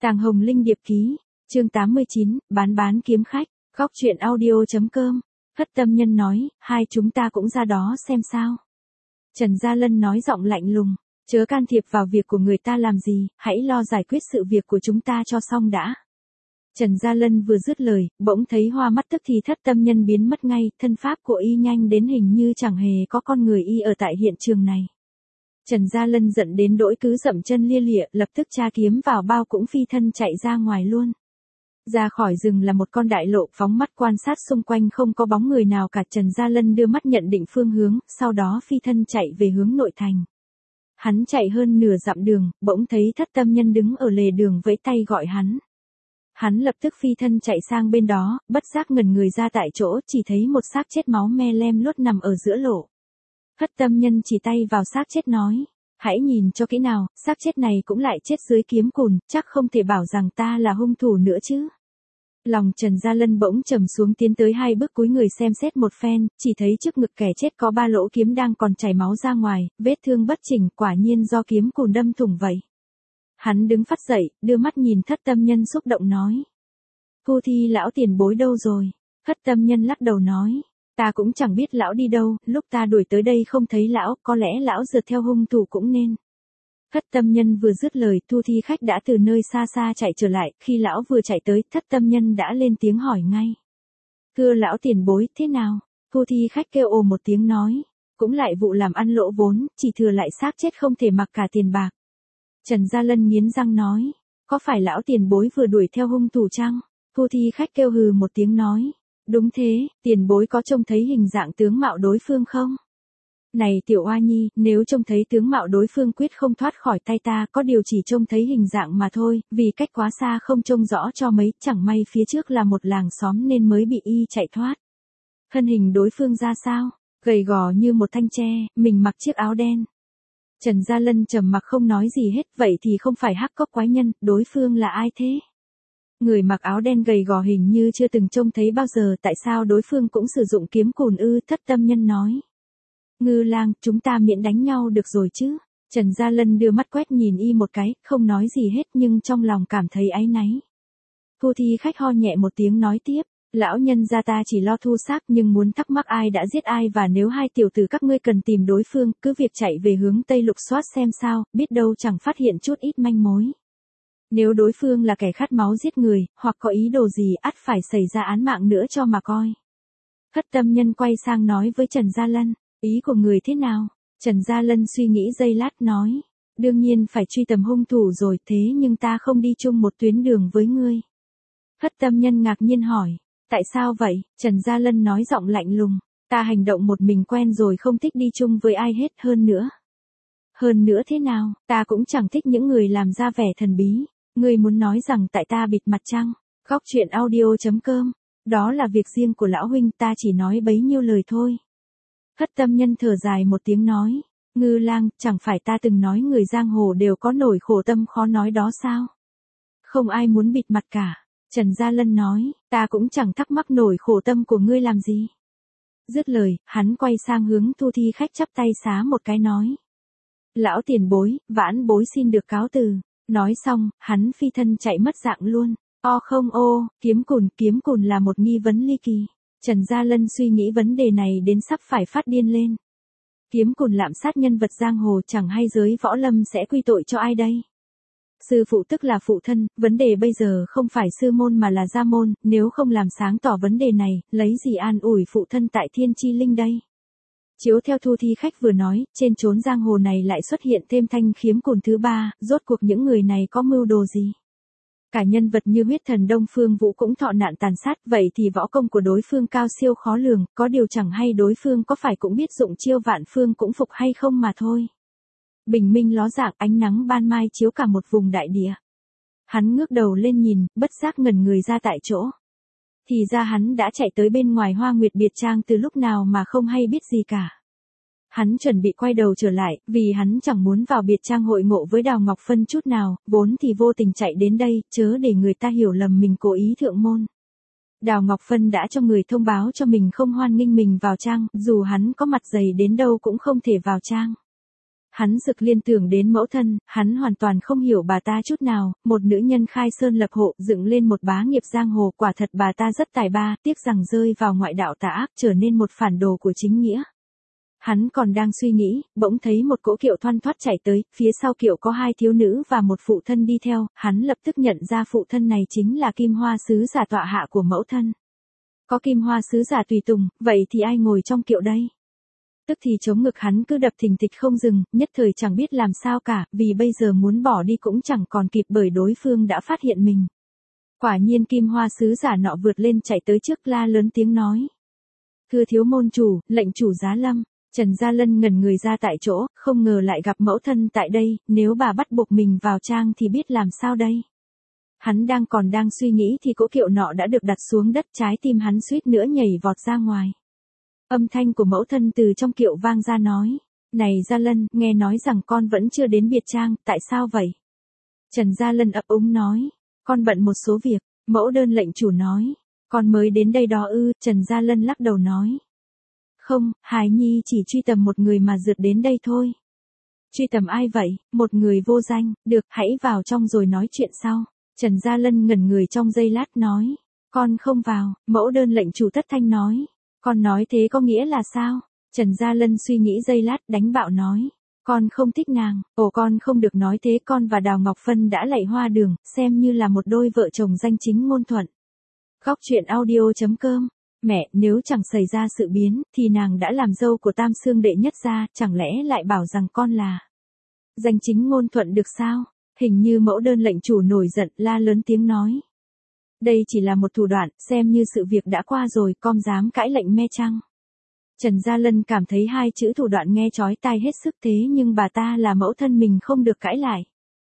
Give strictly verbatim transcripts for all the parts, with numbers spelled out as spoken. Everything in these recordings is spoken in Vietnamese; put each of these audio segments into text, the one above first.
Tàng Hồng Linh điệp ký, chương tám mươi chín, bán bán kiếm khách, góc truyện audio.com. Thất tâm nhân nói, hai chúng ta cũng ra đó xem sao. Trần Gia Lân nói giọng lạnh lùng, chớ can thiệp vào việc của người ta làm gì, hãy lo giải quyết sự việc của chúng ta cho xong đã. Trần Gia Lân vừa dứt lời, bỗng thấy hoa mắt tức thì thất tâm nhân biến mất ngay, thân pháp của y nhanh đến hình như chẳng hề có con người y ở tại hiện trường này. Trần Gia Lân giận đến đỗi cứ dậm chân lia lịa, lập tức tra kiếm vào bao cũng phi thân chạy ra ngoài luôn. Ra khỏi rừng là một con đại lộ, phóng mắt quan sát xung quanh không có bóng người nào cả. Trần Gia Lân đưa mắt nhận định phương hướng, sau đó phi thân chạy về hướng nội thành. Hắn chạy hơn nửa dặm đường, bỗng thấy thất tâm nhân đứng ở lề đường vẫy tay gọi hắn. Hắn lập tức phi thân chạy sang bên đó, bất giác ngẩn người ra tại chỗ, chỉ thấy một xác chết máu me lem luốt nằm ở giữa lộ. Thất tâm nhân chỉ tay vào xác chết nói, hãy nhìn cho kỹ nào, xác chết này cũng lại chết dưới kiếm cùn, chắc không thể bảo rằng ta là hung thủ nữa chứ. Lòng Trần Gia Lân bỗng trầm xuống, tiến tới hai bước cúi người xem xét một phen, chỉ thấy trước ngực kẻ chết có ba lỗ kiếm đang còn chảy máu ra ngoài, vết thương bất chỉnh, quả nhiên do kiếm cùn đâm thủng vậy. Hắn đứng phắt dậy, đưa mắt nhìn thất tâm nhân xúc động nói. Phu Thi lão tiền bối đâu rồi? Thất tâm nhân lắc đầu nói. Ta cũng chẳng biết lão đi đâu, lúc ta đuổi tới đây không thấy lão, có lẽ lão rượt theo hung thủ cũng nên. Thất tâm nhân vừa dứt lời, Thu Thi khách đã từ nơi xa xa chạy trở lại, khi lão vừa chạy tới, thất tâm nhân đã lên tiếng hỏi ngay. Thưa lão tiền bối, thế nào? Thu Thi khách kêu ồ một tiếng nói. Cũng lại vụ làm ăn lỗ vốn, chỉ thừa lại xác chết không thể mặc cả tiền bạc. Trần Gia Lân nghiến răng nói. Có phải lão tiền bối vừa đuổi theo hung thủ chăng? Thu Thi khách kêu hừ một tiếng nói. Đúng thế, tiền bối có trông thấy hình dạng tướng mạo đối phương không? Này tiểu oa nhi, nếu trông thấy tướng mạo đối phương quyết không thoát khỏi tay ta, có điều chỉ trông thấy hình dạng mà thôi, vì cách quá xa không trông rõ cho mấy, chẳng may phía trước là một làng xóm nên mới bị y chạy thoát. Thân hình đối phương ra sao? Gầy gò như một thanh tre, mình mặc chiếc áo đen. Trần Gia Lân trầm mặc không nói gì hết, vậy thì không phải Hắc Cốc quái nhân, đối phương là ai thế? Người mặc áo đen gầy gò hình như chưa từng trông thấy bao giờ, tại sao đối phương cũng sử dụng kiếm cùn ư? Thất tâm nhân nói. Ngư lang, chúng ta miễn đánh nhau được rồi chứ? Trần Gia Lân đưa mắt quét nhìn y một cái, không nói gì hết nhưng trong lòng cảm thấy áy náy. Thu Thi khách ho nhẹ một tiếng nói tiếp, lão nhân gia ta chỉ lo thu xác nhưng muốn thắc mắc ai đã giết ai, và nếu hai tiểu tử các ngươi cần tìm đối phương, cứ việc chạy về hướng Tây lục soát xem sao, biết đâu chẳng phát hiện chút ít manh mối. Nếu đối phương là kẻ khát máu giết người, hoặc có ý đồ gì, ắt phải xảy ra án mạng nữa cho mà coi. Thất tâm nhân quay sang nói với Trần Gia Lân, ý của người thế nào? Trần Gia Lân suy nghĩ giây lát nói, đương nhiên phải truy tầm hung thủ rồi, thế nhưng ta không đi chung một tuyến đường với ngươi. Thất tâm nhân ngạc nhiên hỏi, tại sao vậy? Trần Gia Lân nói giọng lạnh lùng, ta hành động một mình quen rồi, không thích đi chung với ai hết. Hơn nữa. Hơn nữa thế nào? Ta cũng chẳng thích những người làm ra vẻ thần bí. Ngươi muốn nói rằng tại ta bịt mặt chăng? Góc truyện audio.com. Đó là việc riêng của lão huynh, ta chỉ nói bấy nhiêu lời thôi. Thất tâm nhân thở dài một tiếng nói. Ngư lang, chẳng phải ta từng nói người giang hồ đều có nỗi khổ tâm khó nói đó sao? Không ai muốn bịt mặt cả. Trần Gia Lân nói, ta cũng chẳng thắc mắc nổi khổ tâm của ngươi làm gì. Dứt lời, hắn quay sang hướng Thu Thi khách chắp tay xá một cái nói. Lão tiền bối, vãn bối xin được cáo từ. Nói xong, hắn phi thân chạy mất dạng luôn. O không ô, kiếm cùn, kiếm cùn là một nghi vấn ly kỳ. Trần Gia Lân suy nghĩ vấn đề này đến sắp phải phát điên lên. Kiếm cùn lạm sát nhân vật giang hồ, chẳng hay giới võ lâm sẽ quy tội cho ai đây? Sư phụ tức là phụ thân, vấn đề bây giờ không phải sư môn mà là gia môn, nếu không làm sáng tỏ vấn đề này, lấy gì an ủi phụ thân tại Thiên Chi Linh đây? Chiếu theo Thu Thi khách vừa nói, trên chốn giang hồ này lại xuất hiện thêm thanh kiếm cùn thứ ba, rốt cuộc những người này có mưu đồ gì? Cả nhân vật như huyết thần Đông Phương Vũ cũng thọ nạn tàn sát, vậy thì võ công của đối phương cao siêu khó lường, có điều chẳng hay đối phương có phải cũng biết dụng chiêu vạn phương cũng phục hay không mà thôi. Bình minh ló dạng, ánh nắng ban mai chiếu cả một vùng đại địa. Hắn ngước đầu lên nhìn, bất giác ngẩn người ra tại chỗ. Thì ra hắn đã chạy tới bên ngoài Hoa Nguyệt Biệt Trang từ lúc nào mà không hay biết gì cả. Hắn chuẩn bị quay đầu trở lại, vì hắn chẳng muốn vào Biệt Trang hội ngộ với Đào Ngọc Phân chút nào, vốn thì vô tình chạy đến đây, chớ để người ta hiểu lầm mình cố ý thượng môn. Đào Ngọc Phân đã cho người thông báo cho mình không hoan nghênh mình vào trang, dù hắn có mặt dày đến đâu cũng không thể vào trang. Hắn sực liên tưởng đến mẫu thân, hắn hoàn toàn không hiểu bà ta chút nào, một nữ nhân khai sơn lập hộ, dựng lên một bá nghiệp giang hồ, quả thật bà ta rất tài ba, tiếc rằng rơi vào ngoại đạo tà ác, trở nên một phản đồ của chính nghĩa. Hắn còn đang suy nghĩ, bỗng thấy một cỗ kiệu thoăn thoắt chạy tới, phía sau kiệu có hai thiếu nữ và một phụ thân đi theo, hắn lập tức nhận ra phụ thân này chính là Kim Hoa sứ giả tọa hạ của mẫu thân. Có Kim Hoa sứ giả tùy tùng, vậy thì ai ngồi trong kiệu đây? Tức thì chống ngực hắn cứ đập thình thịch không dừng, nhất thời chẳng biết làm sao cả, vì bây giờ muốn bỏ đi cũng chẳng còn kịp bởi đối phương đã phát hiện mình. Quả nhiên Kim Hoa sứ giả nọ vượt lên chạy tới trước la lớn tiếng nói. Thưa thiếu môn chủ, lệnh chủ giá lâm. Trần Gia Lân ngẩn người ra tại chỗ, không ngờ lại gặp mẫu thân tại đây, nếu bà bắt buộc mình vào trang thì biết làm sao đây. Hắn đang còn đang suy nghĩ thì cỗ kiệu nọ đã được đặt xuống đất, trái tim hắn suýt nữa nhảy vọt ra ngoài. Âm thanh của mẫu thân từ trong kiệu vang ra nói, này Gia Lân, nghe nói rằng con vẫn chưa đến biệt trang, tại sao vậy? Trần Gia Lân ấp úng nói, con bận một số việc, mẫu đơn lệnh chủ nói, con mới đến đây đó ư, Trần Gia Lân lắc đầu nói. Không, Hải Nhi chỉ truy tầm một người mà rượt đến đây thôi. Truy tầm ai vậy? Một người vô danh, được, hãy vào trong rồi nói chuyện sau. Trần Gia Lân ngẩn người trong giây lát nói, con không vào, mẫu đơn lệnh chủ thất thanh nói, con nói thế có nghĩa là sao? Trần Gia Lân suy nghĩ giây lát đánh bạo nói, con không thích nàng, ồ con không được nói thế, con và Đào Ngọc Phân đã lạy hoa đường, xem như là một đôi vợ chồng danh chính ngôn thuận. Góc truyện audio chấm com. Mẹ, nếu chẳng xảy ra sự biến, thì nàng đã làm dâu của Tam Xương đệ nhất gia, chẳng lẽ lại bảo rằng con là danh chính ngôn thuận được sao? Hình như mẫu đơn lệnh chủ nổi giận, la lớn tiếng nói. Đây chỉ là một thủ đoạn, xem như sự việc đã qua rồi, con dám cãi lệnh me chăng? Trần Gia Lân cảm thấy hai chữ thủ đoạn nghe chói tai hết sức, thế nhưng bà ta là mẫu thân mình không được cãi lại.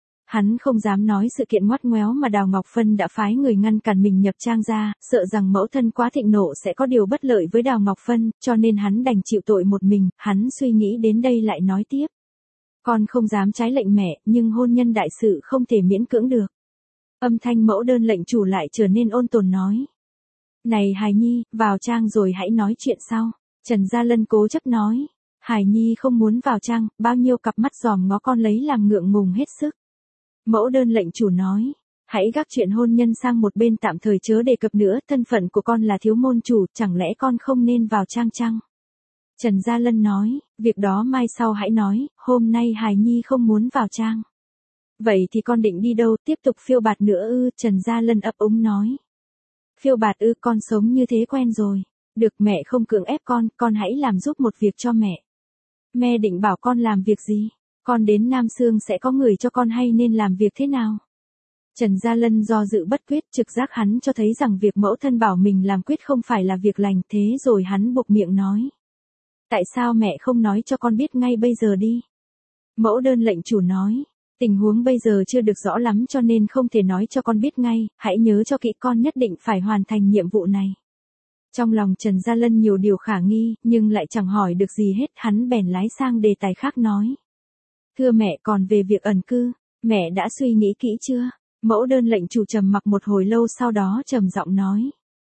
Hắn không dám nói sự kiện ngoắt ngoéo mà Đào Ngọc Phân đã phái người ngăn cản mình nhập trang ra, sợ rằng mẫu thân quá thịnh nộ sẽ có điều bất lợi với Đào Ngọc Phân, cho nên hắn đành chịu tội một mình, hắn suy nghĩ đến đây lại nói tiếp. Con không dám trái lệnh mẹ, nhưng hôn nhân đại sự không thể miễn cưỡng được. Âm thanh mẫu đơn lệnh chủ lại trở nên ôn tồn nói. Này Hải Nhi, vào trang rồi hãy nói chuyện sau. Trần Gia Lân cố chấp nói. Hải Nhi không muốn vào trang, bao nhiêu cặp mắt giòm ngó con lấy làm ngượng ngùng hết sức. Mẫu đơn lệnh chủ nói, hãy gác chuyện hôn nhân sang một bên tạm thời chớ đề cập nữa, thân phận của con là thiếu môn chủ, chẳng lẽ con không nên vào trang chăng? Trần Gia Lân nói, việc đó mai sau hãy nói, hôm nay Hải Nhi không muốn vào trang. Vậy thì con định đi đâu, tiếp tục phiêu bạt nữa ư? Trần Gia Lân ấp úng nói. Phiêu bạt ư, con sống như thế quen rồi. Được, mẹ không cưỡng ép con, con hãy làm giúp một việc cho mẹ. Mẹ định bảo con làm việc gì? Con đến Nam Sương sẽ có người cho con hay nên làm việc thế nào? Trần Gia Lân do dự bất quyết, trực giác hắn cho thấy rằng việc mẫu thân bảo mình làm quyết không phải là việc lành, thế rồi hắn buộc miệng nói. Tại sao mẹ không nói cho con biết ngay bây giờ đi? Mẫu đơn lệnh chủ nói, tình huống bây giờ chưa được rõ lắm cho nên không thể nói cho con biết ngay, hãy nhớ cho kỹ, con nhất định phải hoàn thành nhiệm vụ này. Trong lòng Trần Gia Lân nhiều điều khả nghi, nhưng lại chẳng hỏi được gì hết, hắn bèn lái sang đề tài khác nói. Thưa mẹ, còn về việc ẩn cư, mẹ đã suy nghĩ kỹ chưa? Mẫu đơn lệnh chủ trầm mặc một hồi lâu sau đó trầm giọng nói.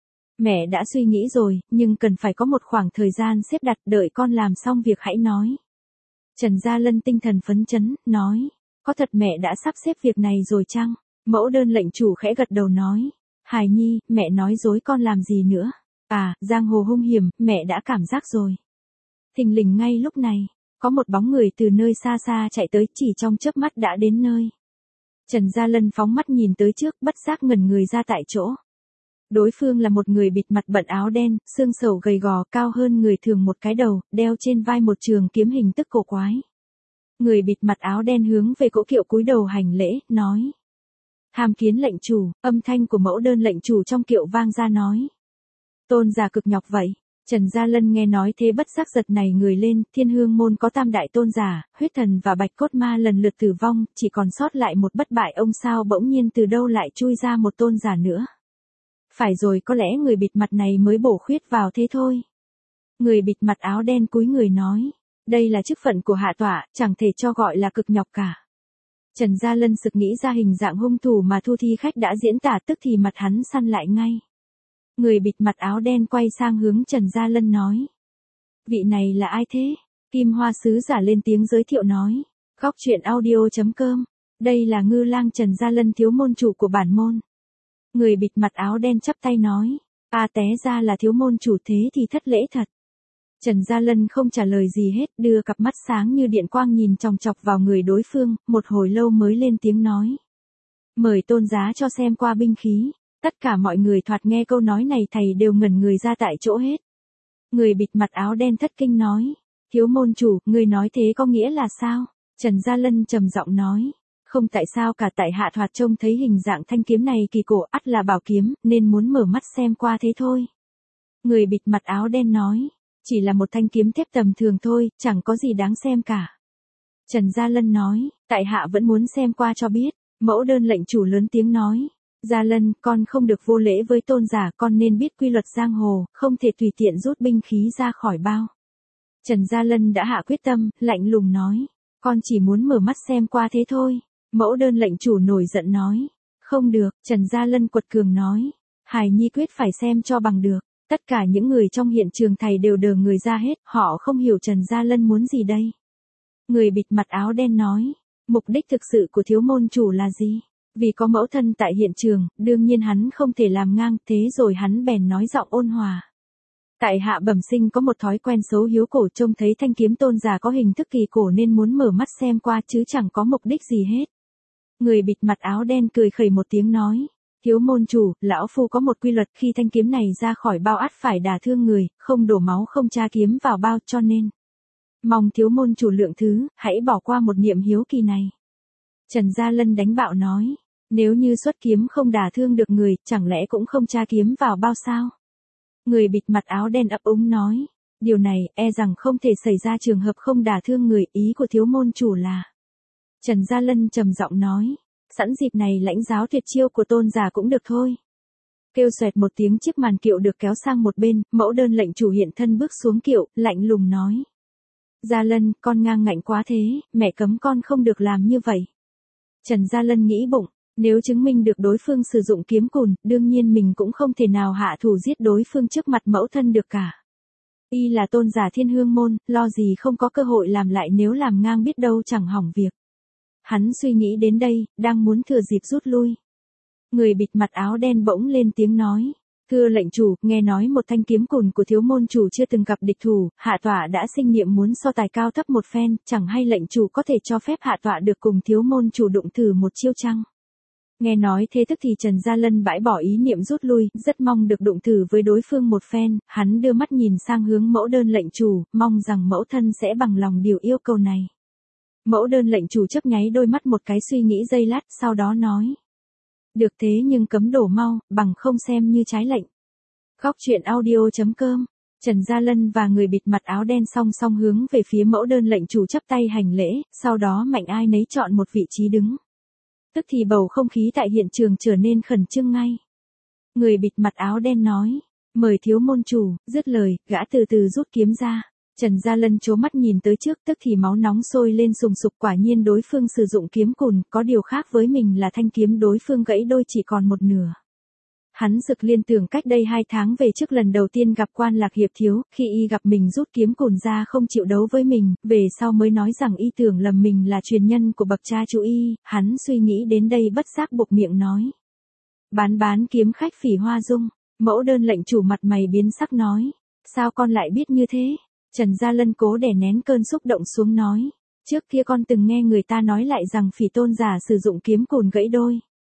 Mẹ đã suy nghĩ rồi, nhưng cần phải có một khoảng thời gian xếp đặt, đợi con làm xong việc hãy nói. Trần Gia Lân tinh thần phấn chấn, nói. Có thật mẹ đã sắp xếp việc này rồi chăng? Mẫu đơn lệnh chủ khẽ gật đầu nói. Hải Nhi, mẹ nói dối con làm gì nữa? À, giang hồ hung hiểm, mẹ đã cảm giác rồi. Thình lình ngay lúc này, có một bóng người từ nơi xa xa chạy tới, chỉ trong chớp mắt đã đến nơi. Trần Gia Lân phóng mắt nhìn tới trước, bất giác ngẩn người ra tại chỗ. Đối phương là một người bịt mặt bận áo đen, xương sầu gầy gò, cao hơn người thường một cái đầu, đeo trên vai một trường kiếm hình tức cổ quái. Người bịt mặt áo đen hướng về cỗ kiệu cúi đầu hành lễ, nói. Tham kiến lệnh chủ, âm thanh của mẫu đơn lệnh chủ trong kiệu vang ra nói. Tôn giả cực nhọc vậy. Trần Gia Lân nghe nói thế bất giác giật nảy người lên, Thiên Hương môn có tam đại tôn giả, huyết thần và bạch cốt ma lần lượt tử vong, chỉ còn sót lại một bất bại ông sao bỗng nhiên từ đâu lại chui ra một tôn giả nữa. Phải rồi, có lẽ người bịt mặt này mới bổ khuyết vào thế thôi. Người bịt mặt áo đen cúi người nói, đây là chức phận của hạ tọa, chẳng thể cho gọi là cực nhọc cả. Trần Gia Lân sực nghĩ ra hình dạng hung thủ mà Thu Thi Khách đã diễn tả, tức thì mặt hắn săn lại ngay. Người bịt mặt áo đen quay sang hướng Trần Gia Lân nói. Vị này là ai thế? Kim Hoa sứ giả lên tiếng giới thiệu nói. Góc truyện audio.com. Đây là Ngư Lang Trần Gia Lân, thiếu môn chủ của bản môn. Người bịt mặt áo đen chắp tay nói. A té ra là thiếu môn chủ, thế thì thất lễ thật. Trần Gia Lân không trả lời gì hết, đưa cặp mắt sáng như điện quang nhìn chòng chọc vào người đối phương, một hồi lâu mới lên tiếng nói. Mời tôn giá cho xem qua binh khí. Tất cả mọi người thoạt nghe câu nói này thầy đều ngẩn người ra tại chỗ hết. Người bịt mặt áo đen thất kinh nói. Thiếu môn chủ, người nói thế có nghĩa là sao? Trần Gia Lân trầm giọng nói. Không, tại sao cả, tại hạ thoạt trông thấy hình dạng thanh kiếm này kỳ cổ, ắt là bảo kiếm, nên muốn mở mắt xem qua thế thôi. Người bịt mặt áo đen nói. Chỉ là một thanh kiếm thép tầm thường thôi, chẳng có gì đáng xem cả. Trần Gia Lân nói. Tại hạ vẫn muốn xem qua cho biết. Mẫu đơn lệnh chủ lớn tiếng nói. Gia Lân, con không được vô lễ với tôn giả, con nên biết quy luật giang hồ, không thể tùy tiện rút binh khí ra khỏi bao. Trần Gia Lân đã hạ quyết tâm, lạnh lùng nói. Con chỉ muốn mở mắt xem qua thế thôi. Mẫu đơn lệnh chủ nổi giận nói. Không được, Trần Gia Lân quật cường nói. Hài nhi quyết phải xem cho bằng được. Tất cả những người trong hiện trường thầy đều đờ người ra hết, họ không hiểu Trần Gia Lân muốn gì đây. Người bịt mặt áo đen nói. Mục đích thực sự của thiếu môn chủ là gì? Vì có mẫu thân tại hiện trường, đương nhiên hắn không thể làm ngang, thế rồi hắn bèn nói giọng ôn hòa. Tại hạ bẩm sinh có một thói quen xấu hiếu cổ, trông thấy thanh kiếm tôn giả có hình thức kỳ cổ nên muốn mở mắt xem qua, chứ chẳng có mục đích gì hết. Người bịt mặt áo đen cười khẩy một tiếng nói. Thiếu môn chủ, lão phu có một quy luật, khi thanh kiếm này ra khỏi bao ắt phải đả thương người, không đổ máu, không tra kiếm vào bao, cho nên. Mong thiếu môn chủ lượng thứ, hãy bỏ qua một niệm hiếu kỳ này. Trần Gia Lân đánh bạo nói. Nếu như xuất kiếm không đả thương được người, chẳng lẽ cũng không tra kiếm vào bao sao? Người bịt mặt áo đen ấp úng nói. Điều này, e rằng không thể xảy ra trường hợp không đả thương người, ý của thiếu môn chủ là. Trần Gia Lân trầm giọng nói. Sẵn dịp này lãnh giáo tuyệt chiêu của tôn giả cũng được thôi. Kêu xoẹt một tiếng, chiếc màn kiệu được kéo sang một bên, mẫu đơn lệnh chủ hiện thân bước xuống kiệu, lạnh lùng nói. Gia Lân, con ngang ngạnh quá thế, mẹ cấm con không được làm như vậy. Trần Gia Lân nghĩ bụng. Nếu chứng minh được đối phương sử dụng kiếm cùn, đương nhiên mình cũng không thể nào hạ thủ giết đối phương trước mặt mẫu thân được cả. Y là tôn giả Thiên Hương môn, lo gì không có cơ hội làm lại, nếu làm ngang biết đâu chẳng hỏng việc. Hắn suy nghĩ đến đây, đang muốn thừa dịp rút lui. Người bịt mặt áo đen bỗng lên tiếng nói. Thưa lệnh chủ, nghe nói một thanh kiếm cùn của thiếu môn chủ chưa từng gặp địch thủ, hạ tọa đã sinh niệm muốn so tài cao thấp một phen, chẳng hay lệnh chủ có thể cho phép hạ tọa được cùng thiếu môn chủ đụng thử một chiêu chăng? Nghe nói thế tức thì Trần Gia Lân bãi bỏ ý niệm rút lui, rất mong được đụng thử với đối phương một phen, hắn đưa mắt nhìn sang hướng mẫu đơn lệnh chủ, mong rằng mẫu thân sẽ bằng lòng điều yêu cầu này. Mẫu đơn lệnh chủ chớp nháy đôi mắt một cái, suy nghĩ giây lát, sau đó nói. Được, thế nhưng cấm đổ mau, bằng không xem như trái lệnh. Góc truyện audio.com. Trần Gia Lân và người bịt mặt áo đen song song hướng về phía mẫu đơn lệnh chủ chắp tay hành lễ, sau đó mạnh ai nấy chọn một vị trí đứng. Tức thì bầu không khí tại hiện trường trở nên khẩn trương ngay. Người bịt mặt áo đen nói. Mời thiếu môn chủ, dứt lời, gã từ từ rút kiếm ra. Trần Gia Lân trố mắt nhìn tới trước, tức thì máu nóng sôi lên sùng sục, quả nhiên đối phương sử dụng kiếm cùn, có điều khác với mình là thanh kiếm đối phương gãy đôi chỉ còn một nửa. Hắn sực liên tưởng cách đây hai tháng về trước lần đầu tiên gặp Quan Lạc Hiệp thiếu, khi y gặp mình rút kiếm cùn ra không chịu đấu với mình, về sau mới nói rằng y tưởng lầm mình là truyền nhân của bậc cha chú y, hắn suy nghĩ đến đây bất giác buộc miệng nói. Bán bán kiếm khách Phỉ Hoa Dung, mẫu đơn lệnh chủ mặt mày biến sắc nói. Sao con lại biết như thế? Trần Gia Lân cố đè nén cơn xúc động xuống nói. Trước kia con từng nghe người ta nói lại rằng Phỉ tôn giả sử dụng kiếm cùn gãy đôi.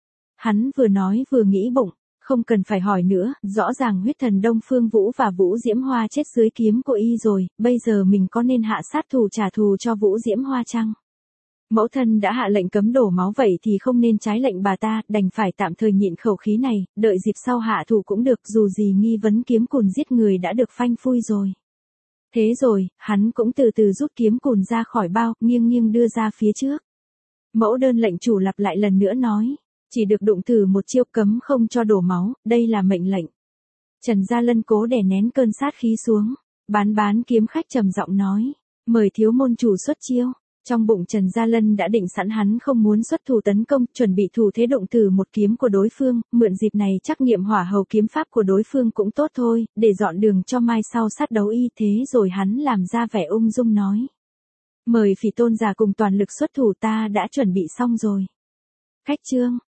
Hắn vừa nói vừa nghĩ bụng. Không cần phải hỏi nữa, rõ ràng huyết thần Đông Phương Vũ và Vũ Diễm Hoa chết dưới kiếm của y rồi, bây giờ mình có nên hạ sát thủ trả thù cho Vũ Diễm Hoa chăng? Mẫu thân đã hạ lệnh cấm đổ máu vậy thì không nên trái lệnh bà ta, đành phải tạm thời nhịn khẩu khí này, đợi dịp sau hạ thủ cũng được, dù gì nghi vấn kiếm cùn giết người đã được phanh phui rồi. Thế rồi, hắn cũng từ từ rút kiếm cùn ra khỏi bao, nghiêng nghiêng đưa ra phía trước. Mẫu đơn lệnh chủ lặp lại lần nữa nói. Chỉ được đụng thử một chiêu, cấm không cho đổ máu, đây là mệnh lệnh. Trần Gia Lân cố đè nén cơn sát khí xuống. Bán bán kiếm khách trầm giọng nói. Mời thiếu môn chủ xuất chiêu. Trong bụng Trần Gia Lân đã định sẵn hắn không muốn xuất thủ tấn công, chuẩn bị thủ thế động từ một kiếm của đối phương, mượn dịp này trắc nghiệm hỏa hầu kiếm pháp của đối phương cũng tốt thôi, để dọn đường cho mai sau sát đấu y thế rồi hắn làm ra vẻ ung dung nói. Mời Phỉ Tôn giả cùng toàn lực xuất thủ ta đã chuẩn bị xong rồi. Khách trương.